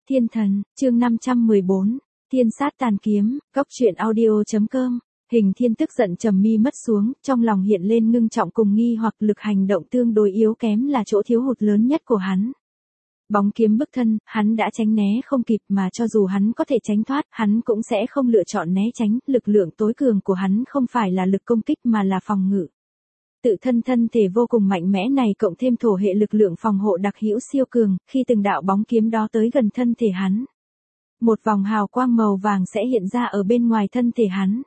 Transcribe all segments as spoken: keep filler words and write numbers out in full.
Thiên thần, chương năm trăm mười bốn, Thiên sát tàn kiếm, Cốc truyện audio.com. Hình Thiên tức giận trầm mi mất xuống, trong lòng hiện lên ngưng trọng cùng nghi hoặc lực hành động tương đối yếu kém là chỗ thiếu hụt lớn nhất của hắn. Bóng kiếm bức thân, hắn đã tránh né không kịp mà cho dù hắn có thể tránh thoát, hắn cũng sẽ không lựa chọn né tránh, lực lượng tối cường của hắn không phải là lực công kích mà là phòng ngự. Tự thân thân thể vô cùng mạnh mẽ này cộng thêm thổ hệ lực lượng phòng hộ đặc hữu siêu cường, khi từng đạo bóng kiếm đó tới gần thân thể hắn, một vòng hào quang màu vàng sẽ hiện ra ở bên ngoài thân thể hắn.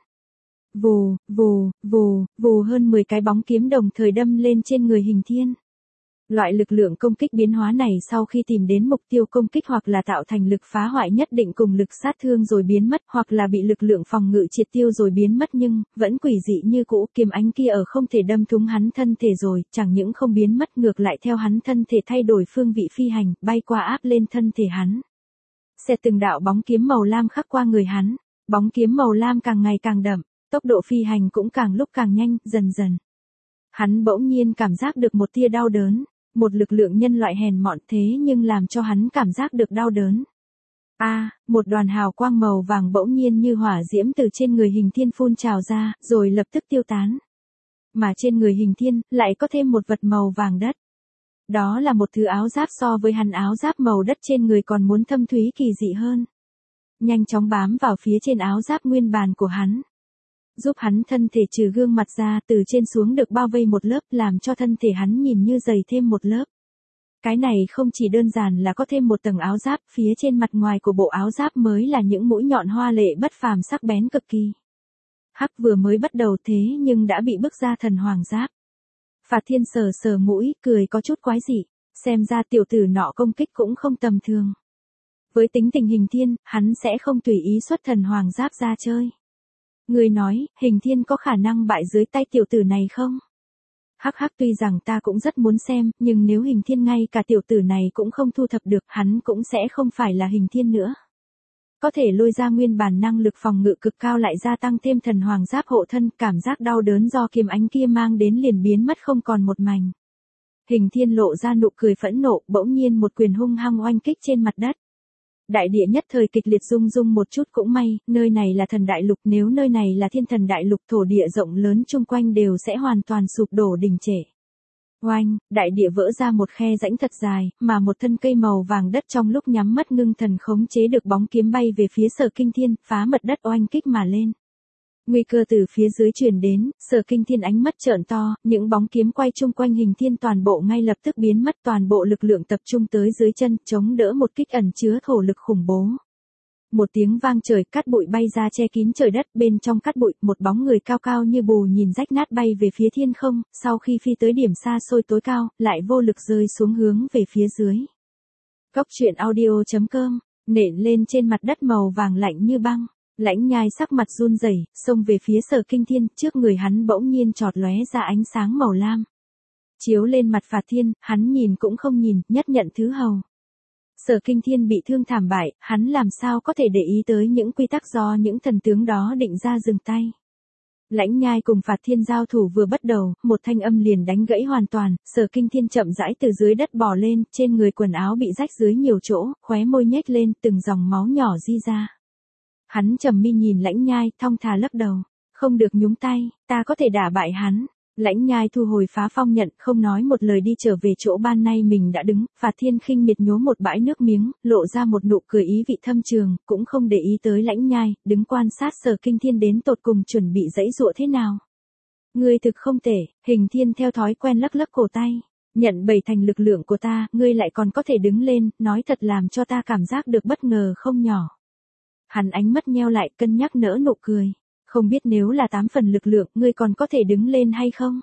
Vù, vù, vù, vù hơn mười cái bóng kiếm đồng thời đâm lên trên người Hình Thiên. Loại lực lượng công kích biến hóa này sau khi tìm đến mục tiêu công kích hoặc là tạo thành lực phá hoại nhất định cùng lực sát thương rồi biến mất, hoặc là bị lực lượng phòng ngự triệt tiêu rồi biến mất, nhưng vẫn quỷ dị như cũ. Kiếm ánh kia ở không thể đâm trúng hắn thân thể rồi, chẳng những không biến mất ngược lại theo hắn thân thể thay đổi phương vị phi hành, bay qua áp lên thân thể hắn. Xẹt từng đạo bóng kiếm màu lam khắc qua người hắn, bóng kiếm màu lam càng ngày càng đậm, tốc độ phi hành cũng càng lúc càng nhanh, dần dần. Hắn bỗng nhiên cảm giác được một tia đau đớn. Một lực lượng nhân loại hèn mọn thế nhưng làm cho hắn cảm giác được đau đớn. A, à, một đoàn hào quang màu vàng bỗng nhiên như hỏa diễm từ trên người Hình Thiên phun trào ra, rồi lập tức tiêu tán. Mà trên người Hình Thiên, lại có thêm một vật màu vàng đất. Đó là một thứ áo giáp so với hắn áo giáp màu đất trên người còn muốn thâm thúy kỳ dị hơn. Nhanh chóng bám vào phía trên áo giáp nguyên bản của hắn. Giúp hắn thân thể trừ gương mặt ra, từ trên xuống được bao vây một lớp, làm cho thân thể hắn nhìn như dày thêm một lớp. Cái này không chỉ đơn giản là có thêm một tầng áo giáp, phía trên mặt ngoài của bộ áo giáp mới là những mũi nhọn hoa lệ bất phàm sắc bén cực kỳ. Hắc vừa mới bắt đầu thế nhưng đã bị bức ra thần hoàng giáp. Phạt Thiên sờ sờ mũi, cười có chút quái dị, xem ra tiểu tử nọ công kích cũng không tầm thường. Với tính tình Hình Thiên, hắn sẽ không tùy ý xuất thần hoàng giáp ra chơi. Người nói, Hình Thiên có khả năng bại dưới tay tiểu tử này không? Hắc hắc, tuy rằng ta cũng rất muốn xem, nhưng nếu Hình Thiên ngay cả tiểu tử này cũng không thu thập được, hắn cũng sẽ không phải là Hình Thiên nữa. Có thể lôi ra nguyên bản năng lực phòng ngự cực cao lại gia tăng thêm thần hoàng giáp hộ thân, cảm giác đau đớn do kiếm ánh kia mang đến liền biến mất không còn một mảnh. Hình Thiên lộ ra nụ cười phẫn nộ, bỗng nhiên một quyền hung hăng oanh kích trên mặt đất. Đại địa nhất thời kịch liệt rung rung một chút, cũng may, nơi này là thần đại lục, nếu nơi này là thiên thần đại lục, thổ địa rộng lớn chung quanh đều sẽ hoàn toàn sụp đổ đình trệ. Oanh, đại địa vỡ ra một khe rãnh thật dài, mà một thân cây màu vàng đất trong lúc nhắm mắt ngưng thần khống chế được bóng kiếm bay về phía Sở Kinh Thiên, phá mật đất oanh kích mà lên. Nguy cơ từ phía dưới truyền đến, Sở Kinh Thiên ánh mắt trợn to, những bóng kiếm quay chung quanh Hình Thiên toàn bộ ngay lập tức biến mất, toàn bộ lực lượng tập trung tới dưới chân, chống đỡ một kích ẩn chứa thổ lực khủng bố. Một tiếng vang trời, cát bụi bay ra che kín trời đất, bên trong cát bụi, một bóng người cao cao như bù nhìn rách nát bay về phía thiên không, sau khi phi tới điểm xa xôi tối cao, lại vô lực rơi xuống hướng về phía dưới. Cốc truyện audio.com, nện lên trên mặt đất màu vàng lạnh như băng. Lãnh Nhai sắc mặt run rẩy, xông về phía Sở Kinh Thiên, trước người hắn bỗng nhiên chọt lóe ra ánh sáng màu lam. Chiếu lên mặt Phạt Thiên, hắn nhìn cũng không nhìn, nhất nhận thứ hầu. Sở Kinh Thiên bị thương thảm bại, hắn làm sao có thể để ý tới những quy tắc do những thần tướng đó định ra dừng tay. Lãnh Nhai cùng Phạt Thiên giao thủ vừa bắt đầu, một thanh âm liền đánh gãy hoàn toàn, Sở Kinh Thiên chậm rãi từ dưới đất bò lên, trên người quần áo bị rách dưới nhiều chỗ, khóe môi nhếch lên, từng dòng máu nhỏ di ra. Hắn trầm mi nhìn Lãnh Nhai, thong thả lắc đầu, không được nhúng tay, ta có thể đả bại hắn. Lãnh Nhai thu hồi phá phong nhận, không nói một lời đi trở về chỗ ban nay mình đã đứng. Phạt Thiên khinh miệt nhố một bãi nước miếng, lộ ra một nụ cười ý vị thâm trường, cũng không để ý tới Lãnh Nhai, đứng quan sát Sở Kinh Thiên đến tột cùng chuẩn bị dãy dụa thế nào. Ngươi thực không tệ. Hình Thiên theo thói quen lắc lắc cổ tay, nhận bảy thành lực lượng của ta, ngươi lại còn có thể đứng lên, nói thật làm cho ta cảm giác được bất ngờ không nhỏ. Hắn ánh mắt nheo lại, cân nhắc nở nụ cười. Không biết nếu là tám phần lực lượng, ngươi còn có thể đứng lên hay không?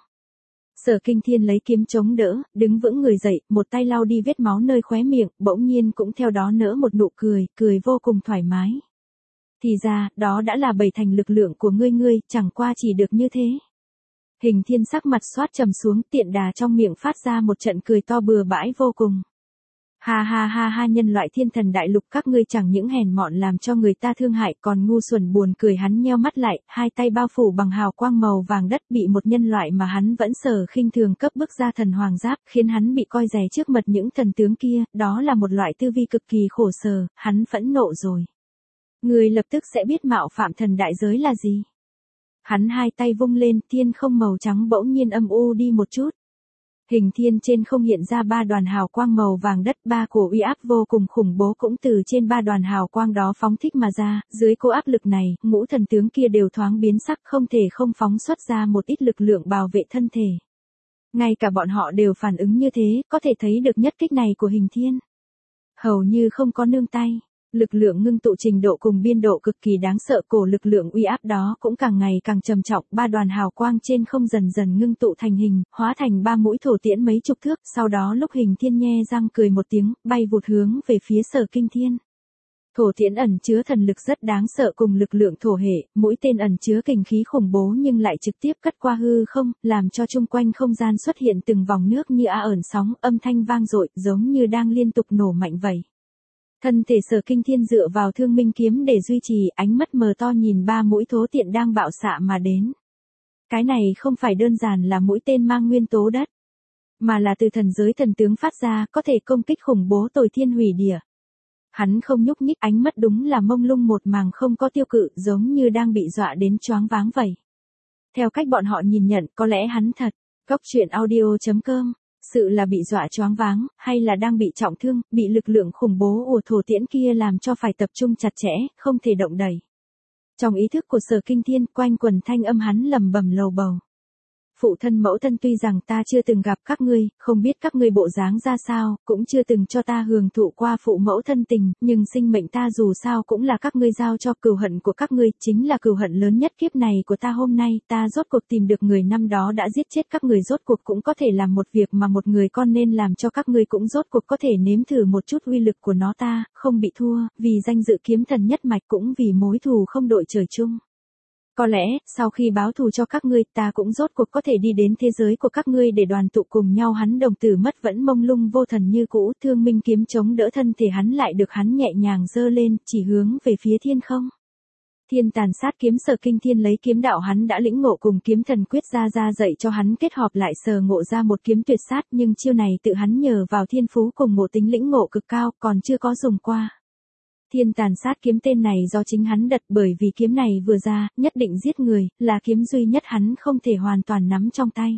Sở Kinh Thiên lấy kiếm chống đỡ, đứng vững người dậy, một tay lau đi vết máu nơi khóe miệng, bỗng nhiên cũng theo đó nở một nụ cười, cười vô cùng thoải mái. Thì ra, đó đã là bảy thành lực lượng của ngươi ngươi, chẳng qua chỉ được như thế. Hình Thiên sắc mặt xoát trầm xuống, tiện đà trong miệng phát ra một trận cười to bừa bãi vô cùng. Ha ha ha ha, nhân loại thiên thần đại lục các ngươi chẳng những hèn mọn làm cho người ta thương hại còn ngu xuẩn buồn cười. Hắn nheo mắt lại, hai tay bao phủ bằng hào quang màu vàng đất, bị một nhân loại mà hắn vẫn sở khinh thường cấp bức ra thần hoàng giáp, khiến hắn bị coi rẻ trước mặt những thần tướng kia, đó là một loại tư vi cực kỳ khổ sở. Hắn phẫn nộ rồi. Người lập tức sẽ biết mạo phạm thần đại giới là gì. Hắn hai tay vung lên, thiên không màu trắng bỗng nhiên âm u đi một chút. Hình thiên trên không hiện ra ba đoàn hào quang màu vàng đất, ba cổ uy áp vô cùng khủng bố cũng từ trên ba đoàn hào quang đó phóng thích mà ra, dưới cô áp lực này, ngũ thần tướng kia đều thoáng biến sắc, không thể không phóng xuất ra một ít lực lượng bảo vệ thân thể. Ngay cả bọn họ đều phản ứng như thế, có thể thấy được nhất kích này của hình thiên hầu như không có nương tay. Lực lượng ngưng tụ trình độ cùng biên độ cực kỳ đáng sợ, cổ lực lượng uy áp đó cũng càng ngày càng trầm trọng, ba đoàn hào quang trên không dần dần ngưng tụ thành hình, hóa thành ba mũi thổ tiễn mấy chục thước, sau đó lúc hình thiên nhe răng cười một tiếng, bay vụt hướng về phía Sở Kinh Thiên. Thổ tiễn ẩn chứa thần lực rất đáng sợ cùng lực lượng thổ hệ, mũi tên ẩn chứa kình khí khủng bố nhưng lại trực tiếp cắt qua hư không, làm cho chung quanh không gian xuất hiện từng vòng nước như a ẩn sóng, âm thanh vang dội, giống như đang liên tục nổ mạnh vậy. Thân thể Sở Kinh Thiên dựa vào Thương Minh kiếm để duy trì, ánh mắt mờ to nhìn ba mũi thố tiện đang bạo xạ mà đến. Cái này không phải đơn giản là mũi tên mang nguyên tố đất, mà là từ thần giới thần tướng phát ra, có thể công kích khủng bố tồi thiên hủy địa. Hắn không nhúc nhích, ánh mắt đúng là mông lung một màng không có tiêu cự, giống như đang bị dọa đến choáng váng vậy. Theo cách bọn họ nhìn nhận, có lẽ hắn thật. Góc truyện audio chấm com. Sự là bị dọa choáng váng, hay là đang bị trọng thương, bị lực lượng khủng bố của thổ tiễn kia làm cho phải tập trung chặt chẽ, không thể động đậy. Trong ý thức của Sở Kinh Thiên, quanh quần thanh âm hắn lầm bầm lầu bầu. Phụ thân mẫu thân, tuy rằng ta chưa từng gặp các ngươi, không biết các ngươi bộ dáng ra sao, cũng chưa từng cho ta hưởng thụ qua phụ mẫu thân tình, nhưng sinh mệnh ta dù sao cũng là các ngươi giao cho, cừu hận của các ngươi chính là cừu hận lớn nhất kiếp này của ta. Hôm nay, ta rốt cuộc tìm được người năm đó đã giết chết các ngươi, rốt cuộc cũng có thể làm một việc mà một người con nên làm, cho các ngươi cũng rốt cuộc có thể nếm thử một chút uy lực của nó. Ta không bị thua, vì danh dự kiếm thần nhất mạch, cũng vì mối thù không đội trời chung. Có lẽ, sau khi báo thù cho các ngươi, ta cũng rốt cuộc có thể đi đến thế giới của các ngươi để đoàn tụ cùng nhau. Hắn đồng tử mất vẫn mông lung vô thần như cũ, Thương Minh kiếm chống đỡ thân thể hắn lại được hắn nhẹ nhàng giơ lên, chỉ hướng về phía thiên không. Thiên tàn sát kiếm, Sở Kinh Thiên lấy kiếm đạo hắn đã lĩnh ngộ cùng kiếm thần quyết ra ra dạy cho hắn, kết hợp lại sờ ngộ ra một kiếm tuyệt sát, nhưng chiêu này tự hắn nhờ vào thiên phú cùng ngộ tính lĩnh ngộ cực cao, còn chưa có dùng qua. Thiên tàn sát kiếm tên này do chính hắn đặt, bởi vì kiếm này vừa ra, nhất định giết người, là kiếm duy nhất hắn không thể hoàn toàn nắm trong tay.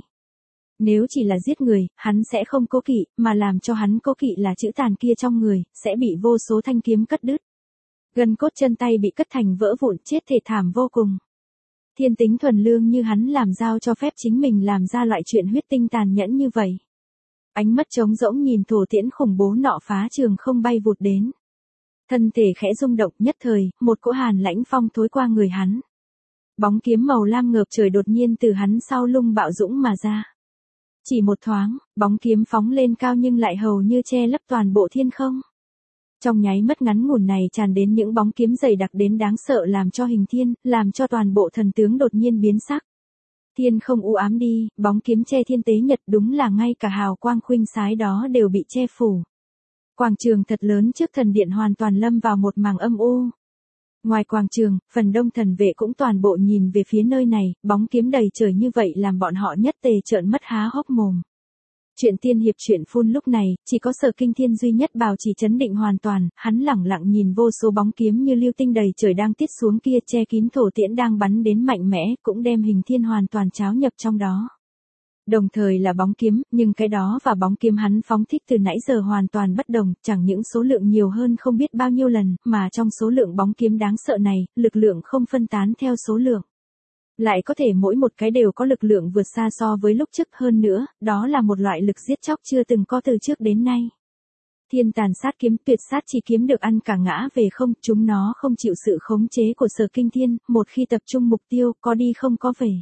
Nếu chỉ là giết người, hắn sẽ không cố kỵ, mà làm cho hắn cố kỵ là chữ tàn kia trong người, sẽ bị vô số thanh kiếm cắt đứt. Gân cốt chân tay bị cắt thành vỡ vụn, chết thê thảm vô cùng. Thiên tính thuần lương như hắn làm giao cho phép chính mình làm ra loại chuyện huyết tinh tàn nhẫn như vậy. Ánh mắt trống rỗng nhìn thổ tiễn khủng bố nọ phá trường không bay vụt đến. Thân thể khẽ rung động, nhất thời, một cỗ hàn lãnh phong thối qua người hắn. Bóng kiếm màu lam ngợp trời đột nhiên từ hắn sau lưng bạo dũng mà ra. Chỉ một thoáng, bóng kiếm phóng lên cao nhưng lại hầu như che lấp toàn bộ thiên không. Trong nháy mắt ngắn ngủn này tràn đến những bóng kiếm dày đặc đến đáng sợ, làm cho hình thiên, làm cho toàn bộ thần tướng đột nhiên biến sắc. Thiên không u ám đi, bóng kiếm che thiên tế nhật, đúng là ngay cả hào quang khuynh sái đó đều bị che phủ. Quảng trường thật lớn trước thần điện hoàn toàn lâm vào một màng âm u. Ngoài quảng trường, phần đông thần vệ cũng toàn bộ nhìn về phía nơi này, bóng kiếm đầy trời như vậy làm bọn họ nhất tề trợn mắt há hốc mồm. Chuyện tiên hiệp chuyện phun lúc này, chỉ có Sở Kinh Thiên duy nhất bảo trì chấn định hoàn toàn, hắn lẳng lặng nhìn vô số bóng kiếm như lưu tinh đầy trời đang tiết xuống kia, che kín thổ tiễn đang bắn đến mạnh mẽ, cũng đem hình thiên hoàn toàn tráo nhập trong đó. Đồng thời là bóng kiếm, nhưng cái đó và bóng kiếm hắn phóng thích từ nãy giờ hoàn toàn bất đồng, chẳng những số lượng nhiều hơn không biết bao nhiêu lần, mà trong số lượng bóng kiếm đáng sợ này, lực lượng không phân tán theo số lượng. Lại có thể mỗi một cái đều có lực lượng vượt xa so với lúc trước, hơn nữa, đó là một loại lực giết chóc chưa từng có từ trước đến nay. Thiên tàn sát kiếm, tuyệt sát chỉ kiếm được ăn cả ngã về không, chúng nó không chịu sự khống chế của Sở Kinh Thiên, một khi tập trung mục tiêu, có đi không có về.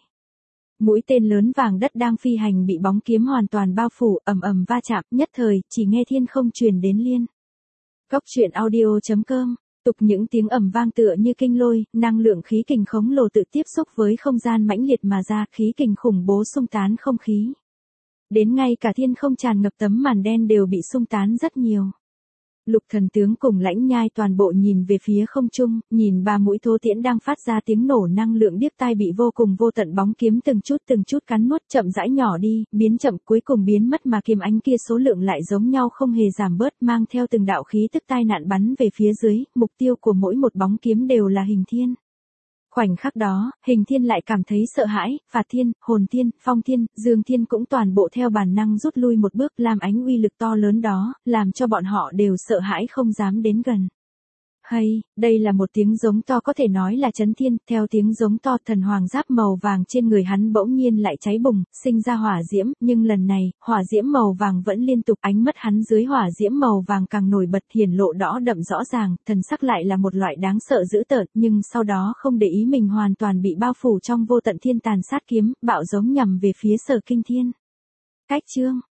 Mũi tên lớn vàng đất đang phi hành bị bóng kiếm hoàn toàn bao phủ, ầm ầm va chạm, nhất thời, chỉ nghe thiên không truyền đến liên. Góc truyện audio chấm com, tục những tiếng ầm vang tựa như kinh lôi, năng lượng khí kình khổng lồ tự tiếp xúc với không gian mãnh liệt mà ra, khí kình khủng bố xung tán không khí. Đến ngay cả thiên không tràn ngập tấm màn đen đều bị xung tán rất nhiều. Lục Thần Tướng cùng Lãnh Nhai toàn bộ nhìn về phía không trung, nhìn ba mũi thô tiễn đang phát ra tiếng nổ năng lượng điếc tai bị vô cùng vô tận bóng kiếm từng chút từng chút cắn nuốt, chậm rãi nhỏ đi, biến chậm cuối cùng biến mất, mà kiếm ánh kia số lượng lại giống nhau không hề giảm bớt, mang theo từng đạo khí tức tai nạn bắn về phía dưới, mục tiêu của mỗi một bóng kiếm đều là Hình Thiên. Khoảnh khắc đó, Hình Thiên lại cảm thấy sợ hãi, Phạt Thiên, Hồn Thiên, Phong Thiên, Dương Thiên cũng toàn bộ theo bản năng rút lui một bước, làm ánh uy lực to lớn đó, làm cho bọn họ đều sợ hãi không dám đến gần. Hay, đây là một tiếng giống to có thể nói là chấn thiên, theo tiếng giống to thần hoàng giáp màu vàng trên người hắn bỗng nhiên lại cháy bùng, sinh ra hỏa diễm, nhưng lần này, hỏa diễm màu vàng vẫn liên tục, ánh mắt hắn dưới hỏa diễm màu vàng càng nổi bật, hiển lộ đỏ đậm rõ ràng, thần sắc lại là một loại đáng sợ dữ tợn, nhưng sau đó không để ý mình hoàn toàn bị bao phủ trong vô tận thiên tàn sát kiếm, bạo giống nhằm về phía Sở Kinh Thiên. Cách chương